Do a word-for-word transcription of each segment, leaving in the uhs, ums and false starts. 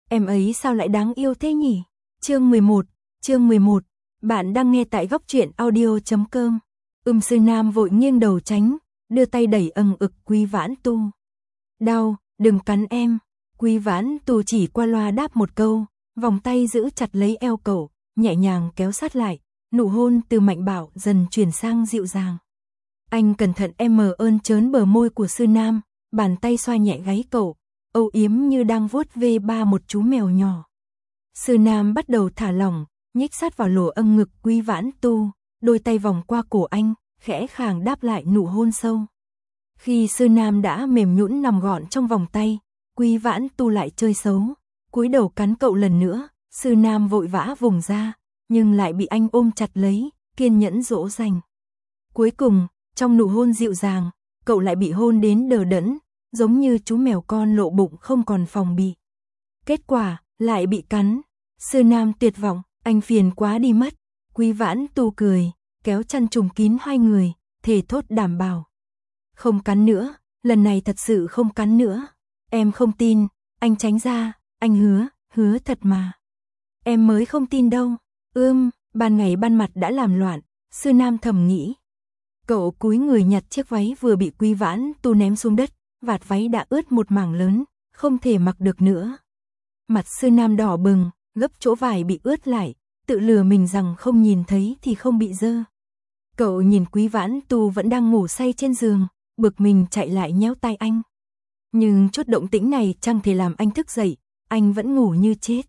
Em ấy sao lại đáng yêu thế nhỉ? Chương mười một, chương mười một, bạn đang nghe tại góc truyện audio chấm com. Ưm Sư Nam vội nghiêng đầu tránh, đưa tay đẩy ầm ực Quý Vãn Tu. Đau, đừng cắn em. Quý Vãn Tu chỉ qua loa đáp một câu, vòng tay giữ chặt lấy eo cậu, nhẹ nhàng kéo sát lại, nụ hôn từ mạnh bạo dần chuyển sang dịu dàng. Anh cẩn thận em mờ ơn trớn bờ môi của Sư Nam, bàn tay xoa nhẹ gáy cậu, âu yếm như đang vuốt ve ba một chú mèo nhỏ. Sư Nam bắt đầu thả lỏng, nhích sát vào lỗ âng ngực Quý Vãn Tu, đôi tay vòng qua cổ anh, khẽ khàng đáp lại nụ hôn sâu. Khi Sư Nam đã mềm nhũn nằm gọn trong vòng tay, Quý Vãn Tu lại chơi xấu, cúi đầu cắn cậu lần nữa. Sư Nam vội vã vùng ra, nhưng lại bị anh ôm chặt lấy, kiên nhẫn dỗ dành. Cuối cùng, trong nụ hôn dịu dàng, cậu lại bị hôn đến đờ đẫn, giống như chú mèo con lộ bụng không còn phòng bị. Kết quả, lại bị cắn. Sư Nam tuyệt vọng, anh phiền quá đi mất. Quý Vãn Tu cười, kéo chăn trùm kín hai người, thề thốt đảm bảo. Không cắn nữa, lần này thật sự không cắn nữa. Em không tin, anh tránh ra, anh hứa, hứa thật mà. Em mới không tin đâu. Ưm, ban ngày ban mặt đã làm loạn, Sư Nam thầm nghĩ. Cậu cúi người nhặt chiếc váy vừa bị Quý Vãn Tu ném xuống đất, vạt váy đã ướt một mảng lớn, không thể mặc được nữa. Mặt Sư Nam đỏ bừng, gấp chỗ vải bị ướt lại, tự lừa mình rằng không nhìn thấy thì không bị dơ. Cậu nhìn Quý Vãn Tu vẫn đang ngủ say trên giường, bực mình chạy lại nhéo tay anh. Nhưng chút động tĩnh này chẳng thể làm anh thức dậy, anh vẫn ngủ như chết.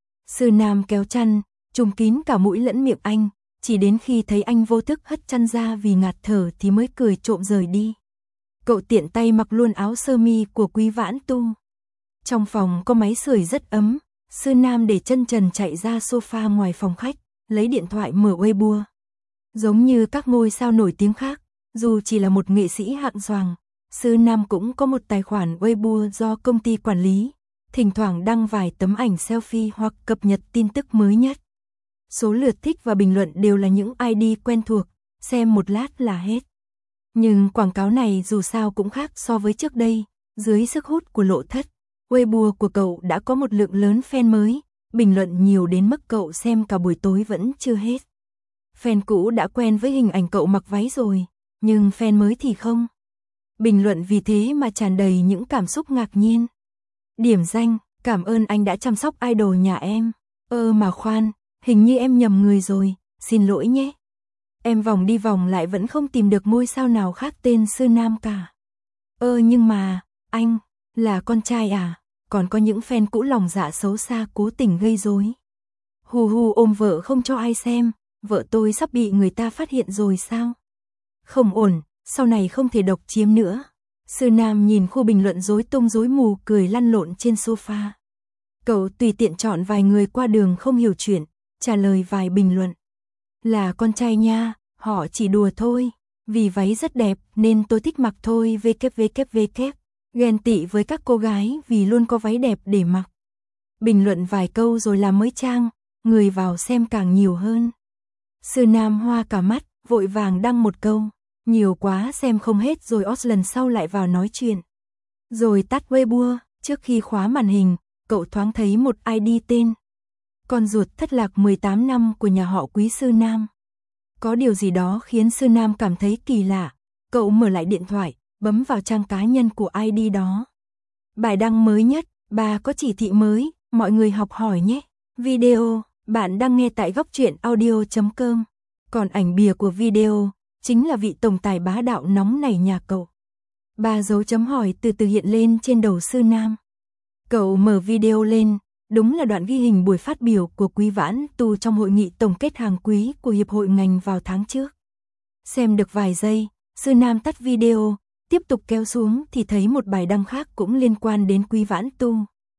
Sư Nam kéo chăn, trùm kín cả mũi lẫn miệng anh, chỉ đến khi thấy anh vô thức hất chăn ra vì ngạt thở thì mới cười trộm rời đi. Cậu tiện tay mặc luôn áo sơ mi của Quý Vãn Tu. Trong phòng có máy sưởi rất ấm, Sư Nam để chân trần chạy ra sofa ngoài phòng khách, lấy điện thoại mở Weibo. Giống như các ngôi sao nổi tiếng khác, dù chỉ là một nghệ sĩ hạng xoàng, Sư Nam cũng có một tài khoản Weibo do công ty quản lý, thỉnh thoảng đăng vài tấm ảnh selfie hoặc cập nhật tin tức mới nhất. Số lượt thích và bình luận đều là những i đê quen thuộc, xem một lát là hết. Nhưng quảng cáo này dù sao cũng khác so với trước đây, dưới sức hút của Lộ Thất, Weibo của cậu đã có một lượng lớn fan mới, bình luận nhiều đến mức cậu xem cả buổi tối vẫn chưa hết. Fan cũ đã quen với hình ảnh cậu mặc váy rồi, nhưng fan mới thì không. Bình luận vì thế mà tràn đầy những cảm xúc ngạc nhiên. Điểm danh, cảm ơn anh đã chăm sóc idol nhà em. Ơ mà khoan, hình như em nhầm người rồi, xin lỗi nhé. Em vòng đi vòng lại vẫn không tìm được ngôi sao nào khác tên Sư Nam cả. Ơ nhưng mà, anh, là con trai à? Còn có những fan cũ lòng dạ xấu xa cố tình gây rối. Hù hù ôm vợ không cho ai xem, vợ tôi sắp bị người ta phát hiện rồi sao? Không ổn, sau này không thể độc chiếm nữa. Sư Nam nhìn khu bình luận rối tung rối mù cười lăn lộn trên sofa. Cậu tùy tiện chọn vài người qua đường không hiểu chuyện, trả lời vài bình luận. Là con trai nha, họ chỉ đùa thôi, vì váy rất đẹp nên tôi thích mặc thôi vkvkvk. Ghen tị với các cô gái vì luôn có váy đẹp để mặc. Bình luận vài câu rồi làm mới trang, người vào xem càng nhiều hơn. Sư Nam hoa cả mắt, vội vàng đăng một câu. Nhiều quá xem không hết rồi ót lần sau lại vào nói chuyện. Rồi tắt Weibo, trước khi khóa màn hình, cậu thoáng thấy một i đê tên. Con ruột thất lạc mười tám năm của nhà họ Quý Sư Nam. Có điều gì đó khiến Sư Nam cảm thấy kỳ lạ. Cậu mở lại điện thoại, bấm vào trang cá nhân của i đê đó. Bài đăng mới nhất, bà có chỉ thị mới, mọi người học hỏi nhé. Video, bạn đang nghe tại góc truyện audio chấm com. Còn ảnh bìa của video chính là vị tổng tài bá đạo nóng nảy nhà cậu. Ba dấu chấm hỏi từ từ hiện lên trên đầu Sư Nam. Cậu mở video lên, đúng là đoạn ghi hình buổi phát biểu của Quý Vãn Tu trong hội nghị tổng kết hàng quý của Hiệp hội ngành vào tháng trước. Xem được vài giây, Sư Nam tắt video, tiếp tục kéo xuống thì thấy một bài đăng khác cũng liên quan đến Quý Vãn Tu.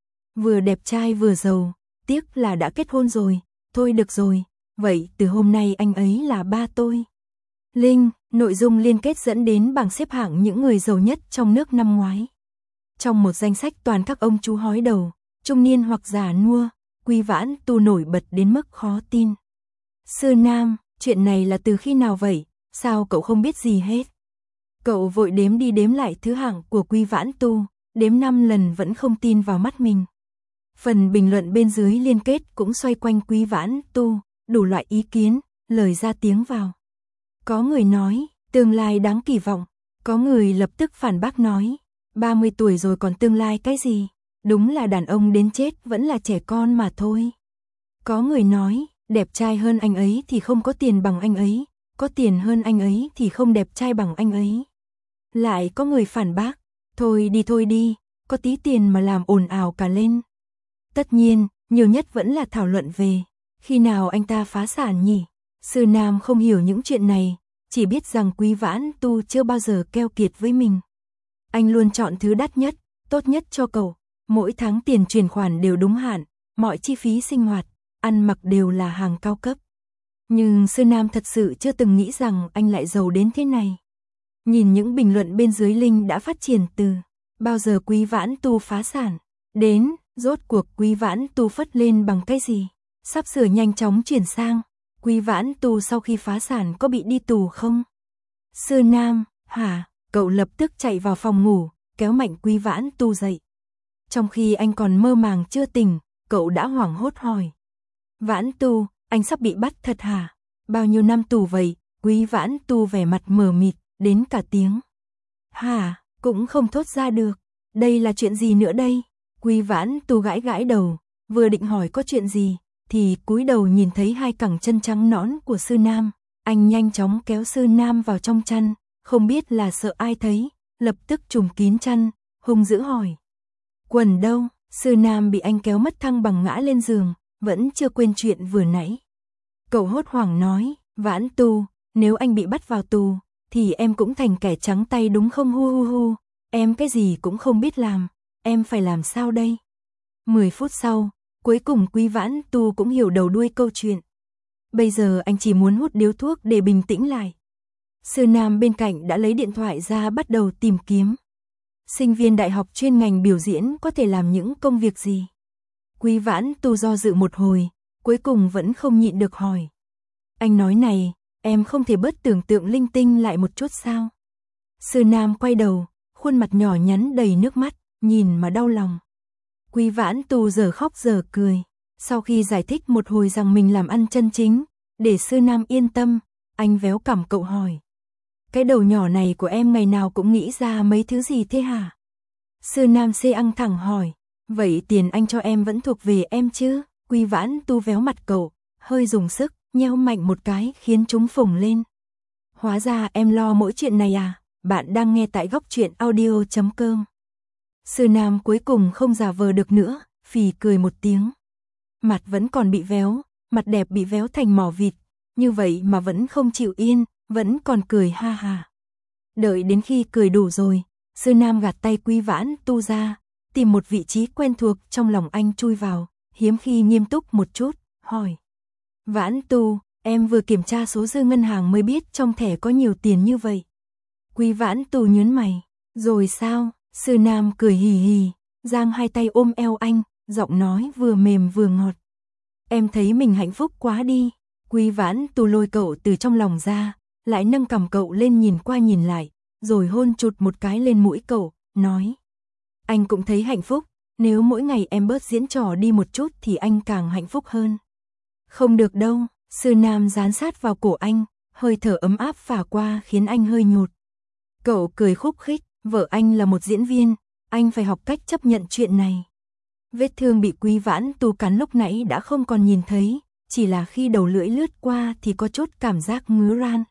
Vừa đẹp trai vừa giàu, tiếc là đã kết hôn rồi, thôi được rồi, vậy từ hôm nay anh ấy là ba tôi. Link, nội dung liên kết dẫn đến bảng xếp hạng những người giàu nhất trong nước năm ngoái. Trong một danh sách toàn các ông chú hói đầu, trung niên hoặc già nua, Quý Vãn Tu nổi bật đến mức khó tin. Sư Nam, chuyện này là từ khi nào vậy? Sao cậu không biết gì hết? Cậu vội đếm đi đếm lại thứ hạng của Quý Vãn Tu, đếm năm lần vẫn không tin vào mắt mình. Phần bình luận bên dưới liên kết cũng xoay quanh Quý Vãn Tu, đủ loại ý kiến, lời ra tiếng vào. Có người nói, tương lai đáng kỳ vọng, có người lập tức phản bác nói, ba mươi tuổi rồi còn tương lai cái gì, đúng là đàn ông đến chết vẫn là trẻ con mà thôi. Có người nói, đẹp trai hơn anh ấy thì không có tiền bằng anh ấy, có tiền hơn anh ấy thì không đẹp trai bằng anh ấy. Lại có người phản bác, thôi đi thôi đi, có tí tiền mà làm ồn ào cả lên. Tất nhiên, nhiều nhất vẫn là thảo luận về, khi nào anh ta phá sản nhỉ? Sư Nam không hiểu những chuyện này, chỉ biết rằng Quý Vãn Tu chưa bao giờ keo kiệt với mình. Anh luôn chọn thứ đắt nhất, tốt nhất cho cậu, mỗi tháng tiền chuyển khoản đều đúng hạn, mọi chi phí sinh hoạt, ăn mặc đều là hàng cao cấp. Nhưng Sư Nam thật sự chưa từng nghĩ rằng anh lại giàu đến thế này. Nhìn những bình luận bên dưới link đã phát triển từ bao giờ Quý Vãn Tu phá sản, đến rốt cuộc Quý Vãn Tu phất lên bằng cái gì, sắp sửa nhanh chóng chuyển sang Quý Vãn Tu sau khi phá sản có bị đi tù không? Sư Nam, hả? Cậu lập tức chạy vào phòng ngủ, kéo mạnh Quý Vãn Tu dậy. Trong khi anh còn mơ màng chưa tỉnh, cậu đã hoảng hốt hỏi. Vãn Tu, anh sắp bị bắt thật hả? Bao nhiêu năm tù vậy? Quý Vãn Tu vẻ mặt mờ mịt, đến cả tiếng. Hả? Cũng không thốt ra được. Đây là chuyện gì nữa đây? Quý Vãn Tu gãi gãi đầu, vừa định hỏi có chuyện gì, thì cúi đầu nhìn thấy hai cẳng chân trắng nõn của Sư Nam. Anh nhanh chóng kéo Sư Nam vào trong chăn, không biết là sợ ai thấy, lập tức trùm kín chăn, hung dữ hỏi. Quần đâu? Sư Nam bị anh kéo mất thăng bằng ngã lên giường, vẫn chưa quên chuyện vừa nãy. Cậu hốt hoảng nói, Vãn Tu, nếu anh bị bắt vào tù, thì em cũng thành kẻ trắng tay đúng không hu hu hu, em cái gì cũng không biết làm, em phải làm sao đây? Mười phút sau, cuối cùng Quý Vãn Tu cũng hiểu đầu đuôi câu chuyện. Bây giờ anh chỉ muốn hút điếu thuốc để bình tĩnh lại. Sư Nam bên cạnh đã lấy điện thoại ra bắt đầu tìm kiếm. Sinh viên đại học chuyên ngành biểu diễn có thể làm những công việc gì? Quý Vãn Tu do dự một hồi, cuối cùng vẫn không nhịn được hỏi. Anh nói này, em không thể bớt tưởng tượng linh tinh lại một chút sao? Sư Nam quay đầu, khuôn mặt nhỏ nhắn đầy nước mắt, nhìn mà đau lòng. Quý Vãn Tu giờ khóc giờ cười. Sau khi giải thích một hồi rằng mình làm ăn chân chính, để Sư Nam yên tâm, anh véo cằm cậu hỏi. Cái đầu nhỏ này của em ngày nào cũng nghĩ ra mấy thứ gì thế hả? Sư Nam xê ăng thẳng hỏi. Vậy tiền anh cho em vẫn thuộc về em chứ? Quý Vãn Tu véo mặt cậu, hơi dùng sức, nheo mạnh một cái khiến chúng phồng lên. Hóa ra em lo mỗi chuyện này à? Bạn đang nghe tại góc truyện audio chấm com. Sư Nam cuối cùng không giả vờ được nữa, phì cười một tiếng. Mặt vẫn còn bị véo, mặt đẹp bị véo thành mỏ vịt, như vậy mà vẫn không chịu yên, vẫn còn cười ha ha. Đợi đến khi cười đủ rồi, Sư Nam gạt tay Quý Vãn Tu ra, tìm một vị trí quen thuộc trong lòng anh chui vào, hiếm khi nghiêm túc một chút, hỏi. Vãn Tu, em vừa kiểm tra số dư ngân hàng mới biết trong thẻ có nhiều tiền như vậy. Quý Vãn Tu nhớn mày, rồi sao? Sư Nam cười hì hì, giang hai tay ôm eo anh, giọng nói vừa mềm vừa ngọt. Em thấy mình hạnh phúc quá đi. Quý Vãn Tu lôi cậu từ trong lòng ra, lại nâng cằm cậu lên nhìn qua nhìn lại, rồi hôn chụt một cái lên mũi cậu, nói. Anh cũng thấy hạnh phúc, nếu mỗi ngày em bớt diễn trò đi một chút thì anh càng hạnh phúc hơn. Không được đâu, Sư Nam dán sát vào cổ anh, hơi thở ấm áp phả qua khiến anh hơi nhột. Cậu cười khúc khích, vợ anh là một diễn viên, anh phải học cách chấp nhận chuyện này. Vết thương bị Quý Vãn Tu cắn lúc nãy đã không còn nhìn thấy, chỉ là khi đầu lưỡi lướt qua thì có chút cảm giác ngứa ran.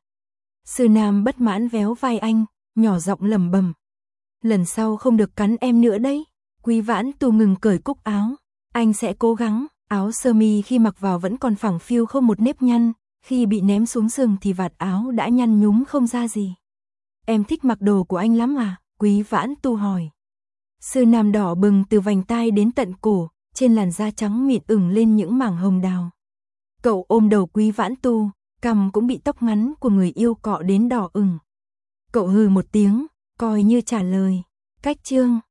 Sư Nam bất mãn véo vai anh, nhỏ giọng lẩm bẩm. Lần sau không được cắn em nữa đấy. Quý Vãn Tu ngừng cởi cúc áo. Anh sẽ cố gắng. Áo sơ mi khi mặc vào vẫn còn phẳng phiu không một nếp nhăn, khi bị ném xuống giường thì vạt áo đã nhăn nhúm không ra gì. Em thích mặc đồ của anh lắm à? Quý Vãn Tu hỏi. Sư Nam đỏ bừng từ vành tai đến tận cổ, trên làn da trắng mịn ửng lên những mảng hồng đào. Cậu ôm đầu Quý Vãn Tu, cằm cũng bị tóc ngắn của người yêu cọ đến đỏ ửng. Cậu hừ một tiếng, coi như trả lời. Cách chương